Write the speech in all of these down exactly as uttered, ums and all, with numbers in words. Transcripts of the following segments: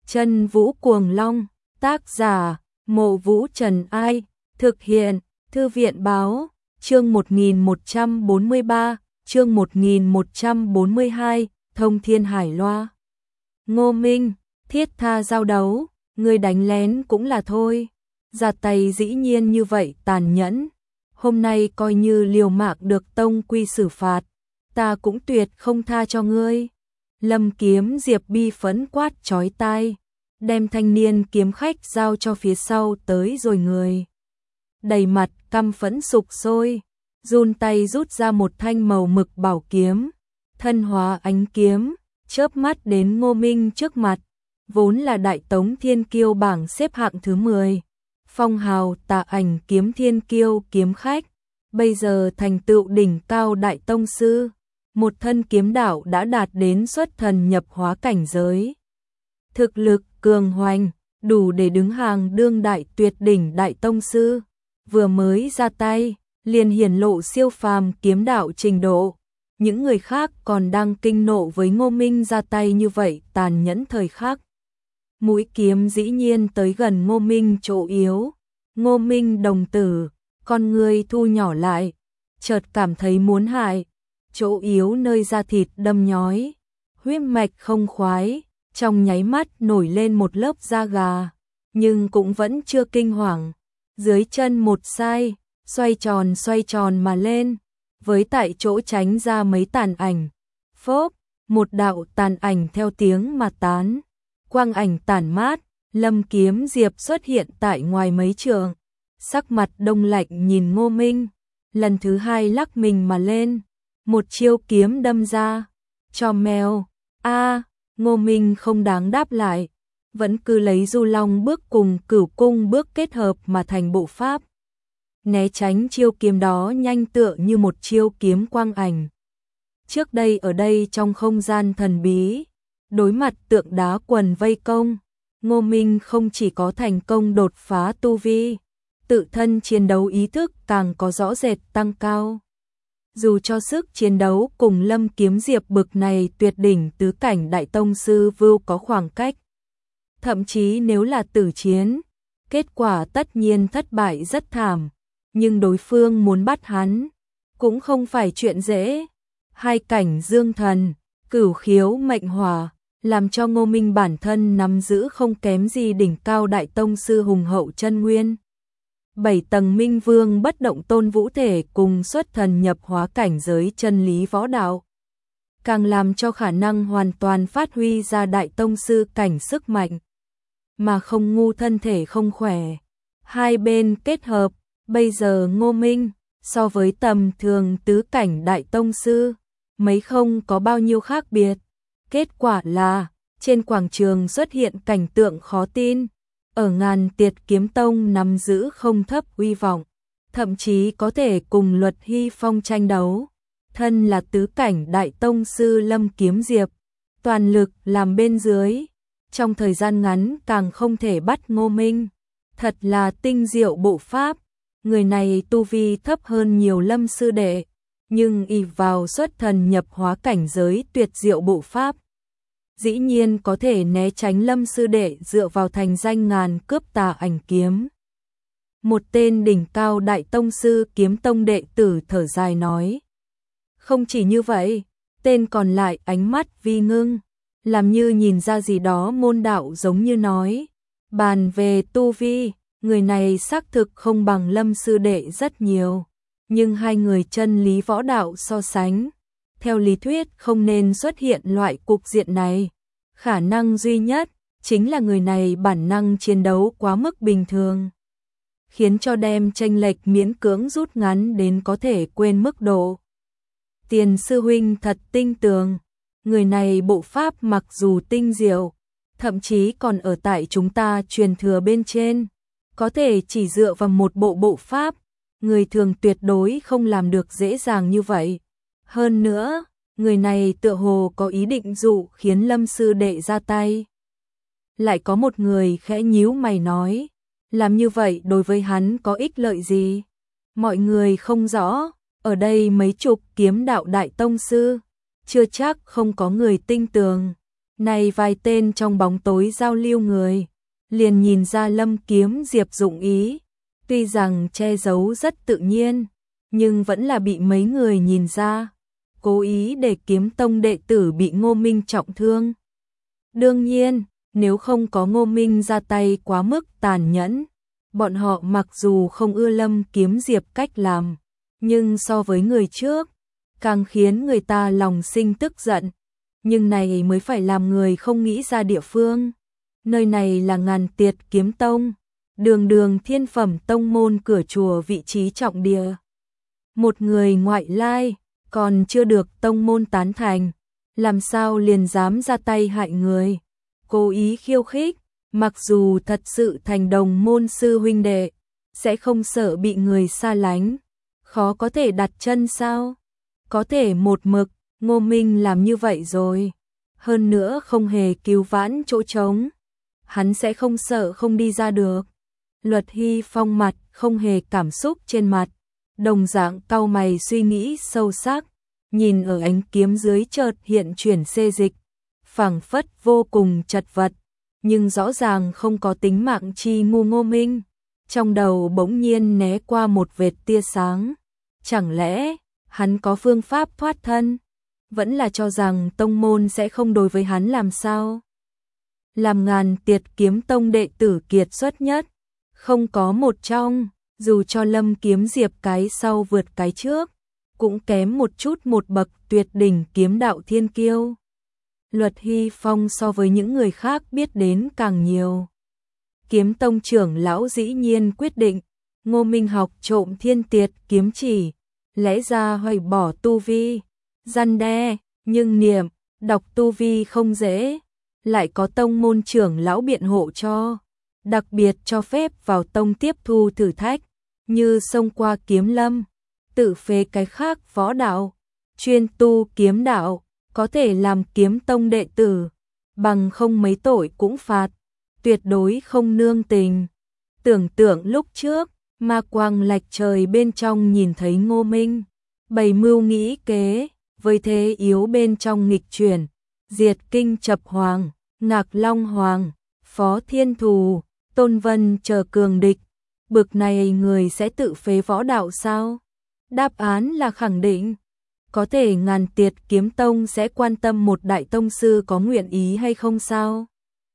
Chân Vũ Cuồng Long, tác giả, Mộ Vũ Trần Ai, thực hiện, Thư viện Báo, chương một nghìn một trăm bốn mươi ba, chương một nghìn một trăm bốn mươi hai, Thông Thiên Hải Loa. Ngô Minh, thiết tha giao đấu, người đánh lén cũng là thôi. Ra tay dĩ nhiên như vậy tàn nhẫn. Hôm nay coi như liều mạng được tông quy xử phạt, ta cũng tuyệt không tha cho ngươi. Lâm Kiếm Diệp bi phẫn quát chói tai, đem thanh niên kiếm khách giao cho phía sau tới rồi người. Đầy mặt căm phẫn sục sôi, run tay rút ra một thanh màu mực bảo kiếm, thân hóa ánh kiếm, chớp mắt đến Ngô Minh trước mặt, vốn là Đại Tống Thiên Kiêu bảng xếp hạng thứ mười. Phong hào Tà Ảnh Kiếm Thiên Kiêu kiếm khách, bây giờ thành tựu đỉnh cao đại tông sư, một thân kiếm đạo đã đạt đến xuất thần nhập hóa cảnh giới. Thực lực cường hoành, đủ để đứng hàng đương đại tuyệt đỉnh đại tông sư, vừa mới ra tay, liền hiển lộ siêu phàm kiếm đạo trình độ. Những người khác còn đang kinh nộ với Ngô Minh ra tay như vậy tàn nhẫn thời khắc. Mũi kiếm dĩ nhiên tới gần Ngô Minh chỗ yếu. Ngô Minh đồng tử, con người thu nhỏ lại, chợt cảm thấy muốn hại. Chỗ yếu nơi da thịt đâm nhói, huyết mạch không khoái, trong nháy mắt nổi lên một lớp da gà, nhưng cũng vẫn chưa kinh hoàng. Dưới chân một sai, xoay tròn xoay tròn mà lên, với tại chỗ tránh ra mấy tàn ảnh. Phốp, một đạo tàn ảnh theo tiếng mà tán. Quang ảnh tản mát, Lâm Kiếm Diệp xuất hiện tại ngoài mấy trượng. Sắc mặt đông lạnh nhìn Ngô Minh, lần thứ hai lắc mình mà lên, một chiêu kiếm đâm ra. Cho mèo, a, Ngô Minh không đáng đáp lại, vẫn cứ lấy Du Long bước cùng Cửu Cung bước kết hợp mà thành bộ pháp. Né tránh chiêu kiếm đó nhanh tựa như một chiêu kiếm quang ảnh. Trước đây ở đây trong không gian thần bí, đối mặt tượng đá quần vây công, Ngô Minh không chỉ có thành công đột phá tu vi, tự thân chiến đấu ý thức càng có rõ rệt tăng cao. Dù cho sức chiến đấu cùng Lâm Kiếm Diệp bực này tuyệt đỉnh tứ cảnh đại tông sư vưu có khoảng cách, thậm chí nếu là tử chiến, kết quả tất nhiên thất bại rất thảm, nhưng đối phương muốn bắt hắn cũng không phải chuyện dễ. Hai cảnh dương thần, cửu khiếu mệnh hỏa, làm cho Ngô Minh bản thân nắm giữ không kém gì đỉnh cao đại tông sư hùng hậu chân nguyên. Bảy tầng minh vương bất động tôn vũ thể cùng xuất thần nhập hóa cảnh giới chân lý võ đạo, càng làm cho khả năng hoàn toàn phát huy ra đại tông sư cảnh sức mạnh, mà không ngu thân thể không khỏe. Hai bên kết hợp, bây giờ Ngô Minh so với tầm thường tứ cảnh đại tông sư, mấy không có bao nhiêu khác biệt. Kết quả là, trên quảng trường xuất hiện cảnh tượng khó tin, ở Ngàn Tiệt Kiếm Tông nắm giữ không thấp uy vọng, thậm chí có thể cùng Luật Hy Phong tranh đấu. Thân là tứ cảnh đại tông sư Lâm Kiếm Diệp, toàn lực làm bên dưới, trong thời gian ngắn càng không thể bắt Ngô Minh. Thật là tinh diệu bộ pháp, người này tu vi thấp hơn nhiều Lâm sư đệ, nhưng ỷ vào xuất thần nhập hóa cảnh giới tuyệt diệu bộ pháp, dĩ nhiên có thể né tránh Lâm sư đệ dựa vào thành danh ngàn cướp tà ảnh kiếm. Một tên đỉnh cao đại tông sư kiếm tông đệ tử thở dài nói. Không chỉ như vậy, tên còn lại ánh mắt vi ngưng, làm như nhìn ra gì đó môn đạo, giống như nói, bàn về tu vi, người này xác thực không bằng Lâm sư đệ rất nhiều, nhưng hai người chân lý võ đạo so sánh, theo lý thuyết không nên xuất hiện loại cục diện này. Khả năng duy nhất chính là người này bản năng chiến đấu quá mức bình thường, khiến cho đem chênh lệch miễn cưỡng rút ngắn đến có thể quên mức độ. Tiền sư huynh thật tinh tường, người này bộ pháp mặc dù tinh diệu, thậm chí còn ở tại chúng ta truyền thừa bên trên, có thể chỉ dựa vào một bộ bộ pháp, người thường tuyệt đối không làm được dễ dàng như vậy. Hơn nữa, người này tựa hồ có ý định dụ khiến Lâm sư đệ ra tay. Lại có một người khẽ nhíu mày nói, làm như vậy đối với hắn có ích lợi gì? Mọi người không rõ, ở đây mấy chục kiếm đạo đại tông sư, chưa chắc không có người tinh tường. Này vài tên trong bóng tối giao lưu người, liền nhìn ra Lâm Kiếm Diệp dụng ý, tuy rằng che giấu rất tự nhiên, nhưng vẫn là bị mấy người nhìn ra, cố ý để Kiếm Tông đệ tử bị Ngô Minh trọng thương. Đương nhiên, nếu không có Ngô Minh ra tay quá mức tàn nhẫn, bọn họ mặc dù không ưa Lâm Kiếm Diệp cách làm, nhưng so với người trước, càng khiến người ta lòng sinh tức giận. Nhưng này mới phải làm người không nghĩ ra địa phương. Nơi này là Ngàn Tiệt Kiếm Tông, đường đường thiên phẩm tông môn cửa chùa vị trí trọng địa. Một người ngoại lai, còn chưa được tông môn tán thành, làm sao liền dám ra tay hại người, cố ý khiêu khích, mặc dù thật sự thành đồng môn sư huynh đệ, sẽ không sợ bị người xa lánh, khó có thể đặt chân sao? Có thể một mực, Ngô Minh làm như vậy rồi, hơn nữa không hề cứu vãn chỗ trống, hắn sẽ không sợ không đi ra được. Luật Hy Phong mặt không hề cảm xúc trên mặt, đồng dạng cau mày suy nghĩ sâu sắc, nhìn ở ánh kiếm dưới chợt hiện chuyển xê dịch, phảng phất vô cùng chật vật, nhưng rõ ràng không có tính mạng chi ngu Ngô Minh, trong đầu bỗng nhiên né qua một vệt tia sáng, chẳng lẽ hắn có phương pháp thoát thân, vẫn là cho rằng tông môn sẽ không đối với hắn làm sao? Làm Ngàn Tiệt Kiếm Tông đệ tử kiệt xuất nhất, không có một trong, dù cho Lâm Kiếm Diệp cái sau vượt cái trước, cũng kém một chút một bậc tuyệt đỉnh kiếm đạo thiên kiêu. Luật Hy Phong so với những người khác biết đến càng nhiều. Kiếm Tông trưởng lão dĩ nhiên quyết định, Ngô Minh học trộm Thiên Tiệt kiếm chỉ, lẽ ra hủy bỏ tu vi, răn đe, nhưng niệm, đọc tu vi không dễ, lại có tông môn trưởng lão biện hộ cho, đặc biệt cho phép vào tông tiếp thu thử thách, như xông qua kiếm lâm, tự phế cái khác võ đạo, chuyên tu kiếm đạo, có thể làm kiếm tông đệ tử, bằng không mấy tội cũng phạt, tuyệt đối không nương tình. Tưởng tượng lúc trước, ma quang lạch trời bên trong nhìn thấy Ngô Minh, bày mưu nghĩ kế, với thế yếu bên trong nghịch chuyển, diệt kinh chập hoàng, ngạc long hoàng, phó thiên thù, tôn vân chờ cường địch, bực này người sẽ tự phế võ đạo sao? Đáp án là khẳng định. Có thể Ngàn Tiệt Kiếm Tông sẽ quan tâm một đại tông sư có nguyện ý hay không sao?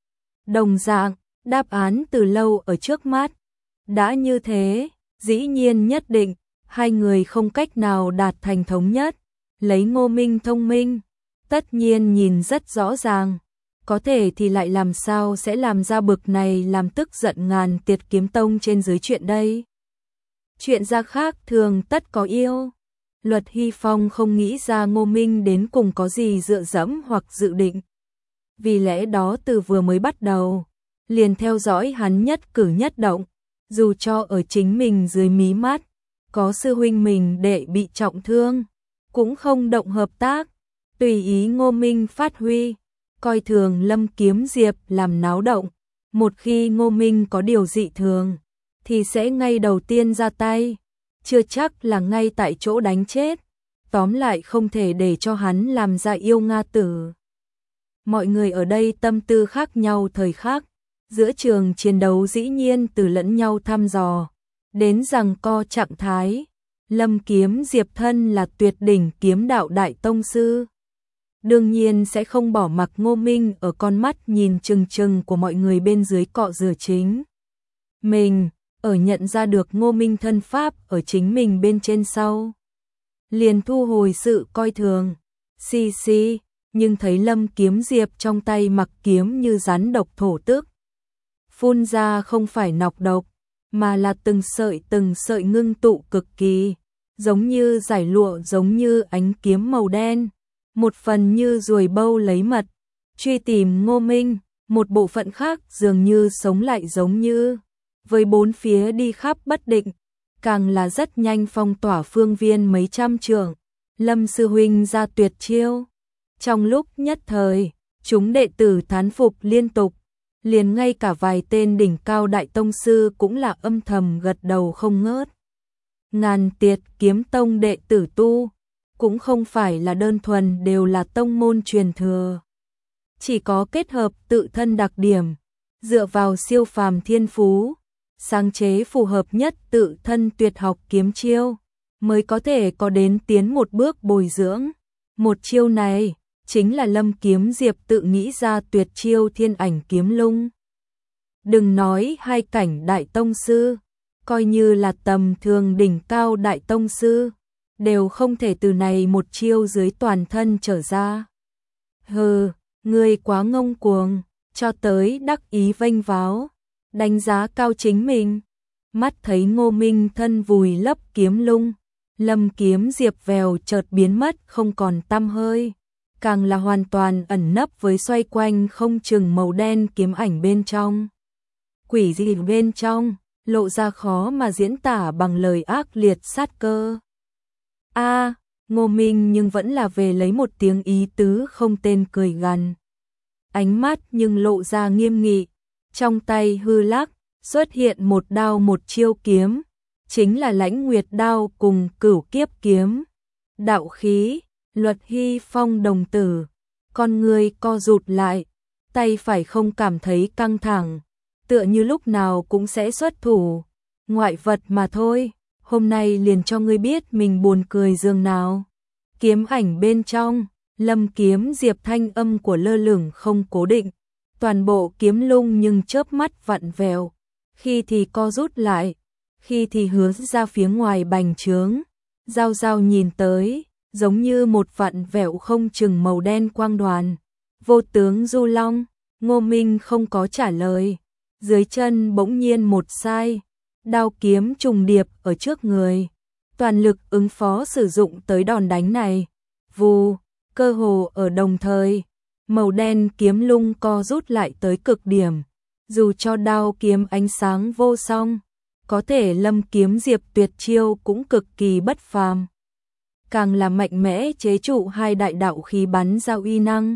Đồng dạng, đáp án từ lâu ở trước mắt. Đã như thế, dĩ nhiên nhất định, hai người không cách nào đạt thành thống nhất. Lấy Ngô Minh thông minh, tất nhiên nhìn rất rõ ràng. Có thể thì lại làm sao sẽ làm ra bực này làm tức giận Ngàn Tiệt Kiếm Tông trên dưới chuyện đây? Chuyện ra khác thường tất có yêu. Luật Hy Phong không nghĩ ra Ngô Minh đến cùng có gì dựa dẫm hoặc dự định. Vì lẽ đó từ vừa mới bắt đầu, liền theo dõi hắn nhất cử nhất động, dù cho ở chính mình dưới mí mắt, có sư huynh mình đệ bị trọng thương, cũng không động hợp tác, tùy ý Ngô Minh phát huy, coi thường Lâm Kiếm Diệp làm náo động, một khi Ngô Minh có điều dị thường, thì sẽ ngay đầu tiên ra tay. Chưa chắc là ngay tại chỗ đánh chết, tóm lại không thể để cho hắn làm ra yêu Nga tử. Mọi người ở đây tâm tư khác nhau thời khắc, giữa trường chiến đấu dĩ nhiên từ lẫn nhau thăm dò, đến rằng co trạng thái, Lâm Kiếm Diệp thân là tuyệt đỉnh kiếm đạo đại tông sư. Đương nhiên sẽ không bỏ mặc Ngô Minh ở con mắt nhìn chừng chừng của mọi người bên dưới cọ rửa chính. Mình ở nhận ra được Ngô Minh thân pháp ở chính mình bên trên sau, liền thu hồi sự coi thường, xì xì, nhưng thấy Lâm Kiếm Diệp trong tay mặc kiếm như rắn độc thổ tức. Phun ra không phải nọc độc, mà là từng sợi từng sợi ngưng tụ cực kỳ, giống như giải lụa giống như ánh kiếm màu đen, một phần như ruồi bâu lấy mật, truy tìm Ngô Minh, một bộ phận khác dường như sống lại giống như với bốn phía đi khắp bất định, càng là rất nhanh phong tỏa phương viên mấy trăm trượng. Lâm sư huynh ra tuyệt chiêu. Trong lúc nhất thời, chúng đệ tử thán phục liên tục, liền ngay cả vài tên đỉnh cao đại tông sư cũng là âm thầm gật đầu không ngớt. Ngàn Tiệt Kiếm Tông đệ tử tu, cũng không phải là đơn thuần đều là tông môn truyền thừa. chỉ có kết hợp tự thân đặc điểm, dựa vào siêu phàm thiên phú, sáng chế phù hợp nhất tự thân tuyệt học kiếm chiêu, mới có thể có đến tiến một bước bồi dưỡng. Một chiêu này, chính là Lâm Kiếm Diệp tự nghĩ ra tuyệt chiêu Thiên Ảnh Kiếm Lung. Đừng nói hai cảnh đại tông sư, coi như là tầm thường đỉnh cao đại tông sư, đều không thể từ này một chiêu dưới toàn thân trở ra. Hừ, ngươi quá ngông cuồng, cho tới đắc ý vênh váo, đánh giá cao chính mình. Mắt thấy Ngô Minh thân vùi lấp kiếm lung, Lâm Kiếm Diệp vèo chợt biến mất không còn tăm hơi, càng là hoàn toàn ẩn nấp với xoay quanh không chừng màu đen kiếm ảnh bên trong. Quỷ gì bên trong, lộ ra khó mà diễn tả bằng lời ác liệt sát cơ. A, à, Ngô Minh nhưng vẫn là về lấy một tiếng ý tứ không tên cười gằn. Ánh mắt nhưng lộ ra nghiêm nghị, trong tay hư lắc, xuất hiện một đao một chiêu kiếm, chính là Lãnh Nguyệt đao cùng Cửu Kiếp kiếm. Đạo khí, Luật Hy Phong đồng tử, con người co rụt lại, tay phải không cảm thấy căng thẳng, tựa như lúc nào cũng sẽ xuất thủ. Ngoại vật mà thôi, hôm nay liền cho ngươi biết mình buồn cười dường nào. Kiếm ảnh bên trong, Lâm Kiếm Diệp thanh âm của lơ lửng không cố định, toàn bộ kiếm lung nhưng chớp mắt vặn vẹo, khi thì co rút lại, khi thì hướng ra phía ngoài bành trướng. Giao giao nhìn tới, giống như một vặn vẹo không chừng màu đen quang đoàn. Vô tướng Du Long, Ngô Minh không có trả lời, dưới chân bỗng nhiên một sai, đao kiếm trùng điệp ở trước người, toàn lực ứng phó sử dụng tới đòn đánh này. Vù, cơ hồ ở đồng thời, màu đen kiếm lung co rút lại tới cực điểm, dù cho đao kiếm ánh sáng vô song, có thể Lâm Kiếm Diệp tuyệt chiêu cũng cực kỳ bất phàm, càng là mạnh mẽ chế trụ hai đại đạo khí bắn ra uy năng.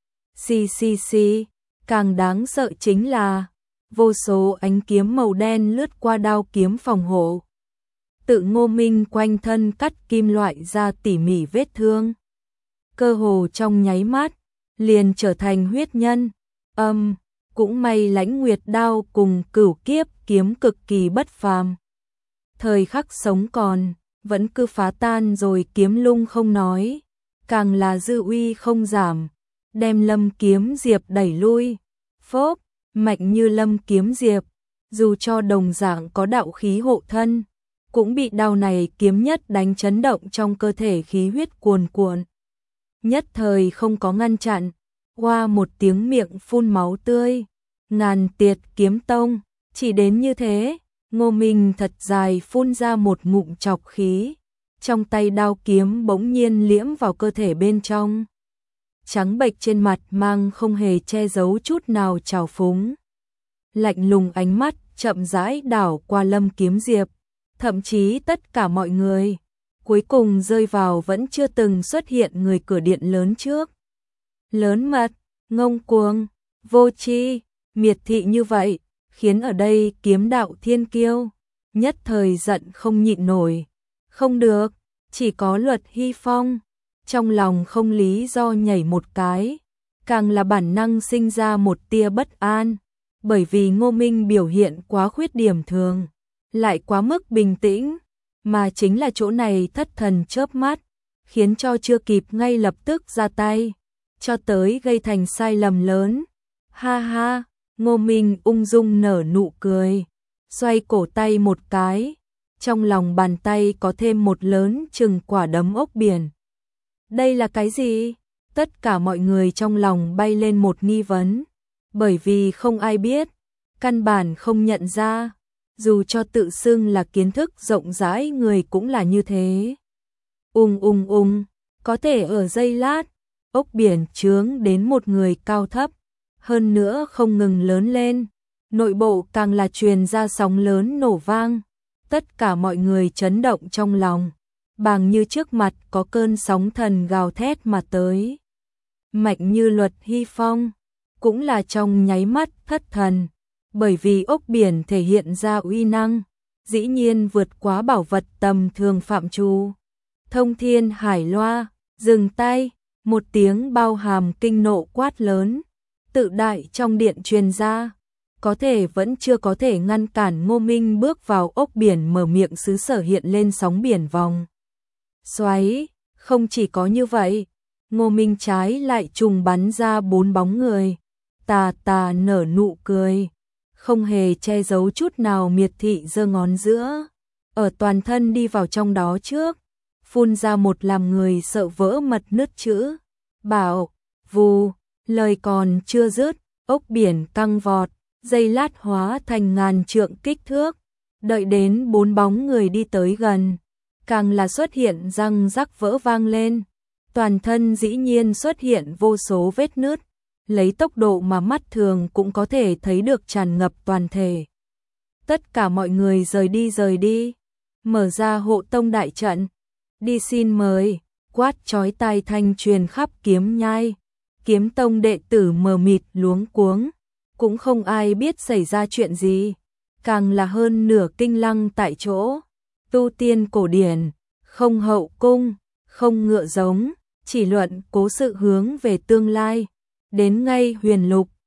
Xì xì xì, càng đáng sợ chính là vô số ánh kiếm màu đen lướt qua đao kiếm phòng hộ, tự Ngô Minh quanh thân cắt kim loại ra tỉ mỉ vết thương, cơ hồ trong nháy mắt liền trở thành huyết nhân. Âm, um, cũng may Lãnh Nguyệt đao cùng Cửu Kiếp kiếm cực kỳ bất phàm, thời khắc sống còn vẫn cứ phá tan rồi kiếm lung không nói, càng là dư uy không giảm, đem Lâm Kiếm Diệp đẩy lui. Phốp, mạnh như Lâm Kiếm Diệp, dù cho đồng dạng có đạo khí hộ thân, cũng bị đao này kiếm nhất đánh chấn động trong cơ thể khí huyết cuồn cuộn, nhất thời không có ngăn chặn, qua một tiếng miệng phun máu tươi. Ngàn Tiệt Kiếm Tông, chỉ đến như thế, Ngô Minh thật dài phun ra một ngụm chọc khí, trong tay đao kiếm bỗng nhiên liễm vào cơ thể bên trong. Trắng bệch trên mặt mang không hề che giấu chút nào trào phúng. Lạnh lùng ánh mắt chậm rãi đảo qua Lâm Kiếm Diệp, thậm chí tất cả mọi người, cuối cùng rơi vào vẫn chưa từng xuất hiện người cửa điện lớn trước. Lớn mật, ngông cuồng, vô tri, miệt thị như vậy, khiến ở đây kiếm đạo thiên kiêu nhất thời giận không nhịn nổi. Không được, chỉ có Luật Hy Phong, trong lòng không lý do nhảy một cái, càng là bản năng sinh ra một tia bất an, bởi vì Ngô Minh biểu hiện quá khuyết điểm thường, lại quá mức bình tĩnh, mà chính là chỗ này thất thần chớp mắt, khiến cho chưa kịp ngay lập tức ra tay, cho tới gây thành sai lầm lớn. Ha ha, Ngô Minh ung dung nở nụ cười, xoay cổ tay một cái, trong lòng bàn tay có thêm một lớn chừng quả đấm ốc biển. Đây là cái gì? Tất cả mọi người trong lòng bay lên một nghi vấn, bởi vì không ai biết, căn bản không nhận ra, dù cho tự xưng là kiến thức rộng rãi người cũng là như thế. Ung ung ung, có thể ở giây lát, ốc biển chướng đến một người cao thấp, hơn nữa không ngừng lớn lên, nội bộ càng là truyền ra sóng lớn nổ vang, tất cả mọi người chấn động trong lòng, bàng như trước mặt có cơn sóng thần gào thét mà tới. Mạnh như Luật Hy Phong, cũng là trong nháy mắt thất thần, bởi vì ốc biển thể hiện ra uy năng, dĩ nhiên vượt quá bảo vật tầm thường phạm trù. Thông Thiên Hải Loa, dừng tay, một tiếng bao hàm kinh nộ quát lớn, tự đại trong điện truyền ra, có thể vẫn chưa có thể ngăn cản Ngô Minh bước vào ốc biển mở miệng xứ sở hiện lên sóng biển vòng xoáy. Không chỉ có như vậy, Ngô Minh trái lại trùng bắn ra bốn bóng người, tà tà nở nụ cười, không hề che giấu chút nào miệt thị giơ ngón giữa, ở toàn thân đi vào trong đó trước, phun ra một làm người sợ vỡ mật nứt chữ, bảo, vù, lời còn chưa dứt, ốc biển căng vọt, giây lát hóa thành ngàn trượng kích thước, đợi đến bốn bóng người đi tới gần, càng là xuất hiện răng rắc vỡ vang lên, toàn thân dĩ nhiên xuất hiện vô số vết nứt, lấy tốc độ mà mắt thường cũng có thể thấy được tràn ngập toàn thể. Tất cả mọi người rời đi rời đi, mở ra hộ tông đại trận, đi xin mời, quát chói tai thanh truyền khắp kiếm nhai, kiếm tông đệ tử mờ mịt luống cuống, cũng không ai biết xảy ra chuyện gì, càng là hơn nửa kinh lăng tại chỗ, tu tiên cổ điển, không hậu cung, không ngựa giống, chỉ luận cố sự hướng về tương lai, đến ngay huyền lục,